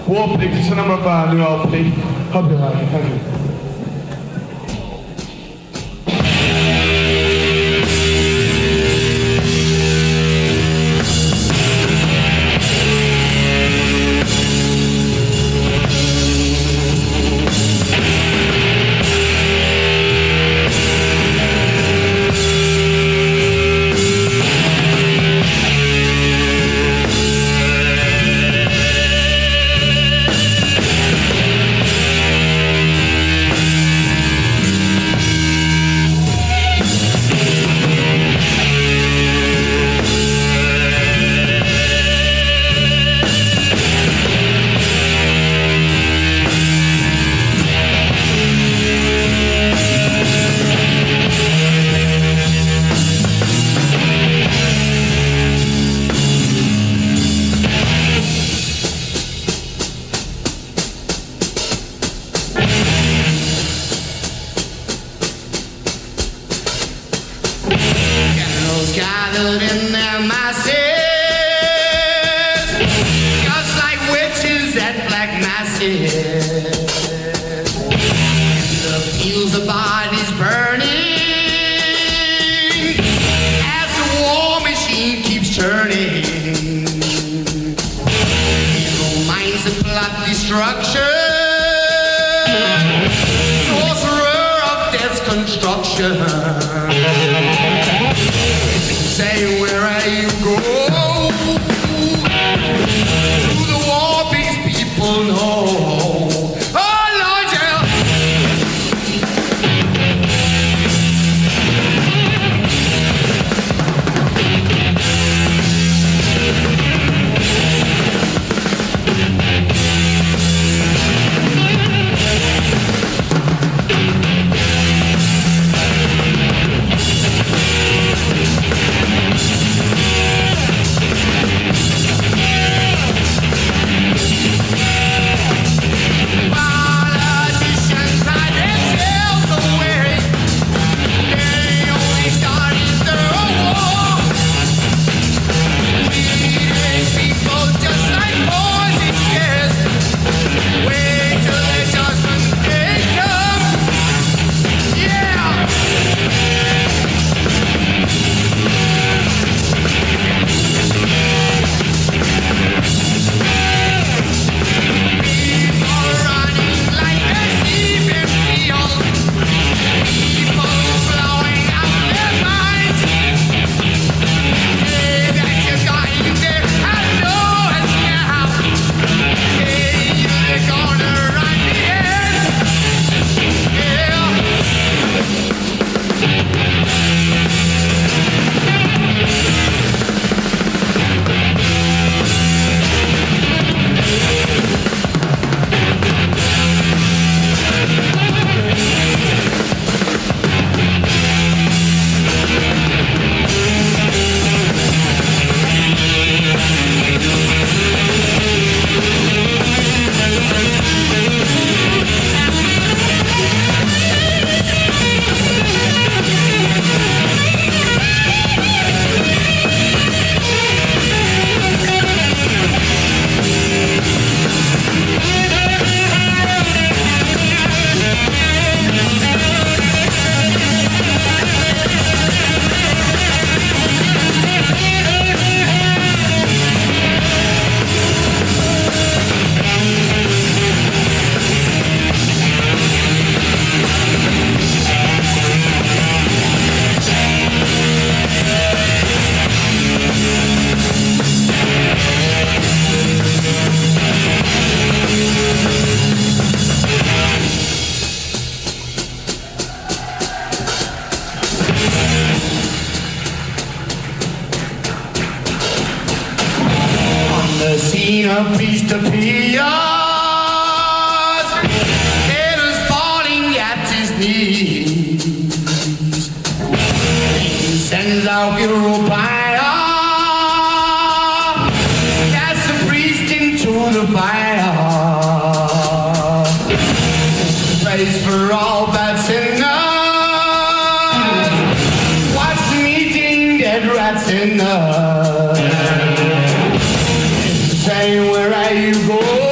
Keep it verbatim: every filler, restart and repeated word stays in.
War Pigs, it's a number of our new L P. Hope you like it, thank you. Gathered in their masses, just like witches at black masses. In the fields, the bodies burning, as the war machine keeps turning. Evil minds that plot destruction, sorcerer of death's construction. Say, where you go, do the war pigs people know? Oh, Lord, yeah. Seen a beast appear, head is falling at his knees. He sends out hero fire, cast the priest into the fire. Praise for all bad sinners, watch them eating dead rats in the. Say, where are you going?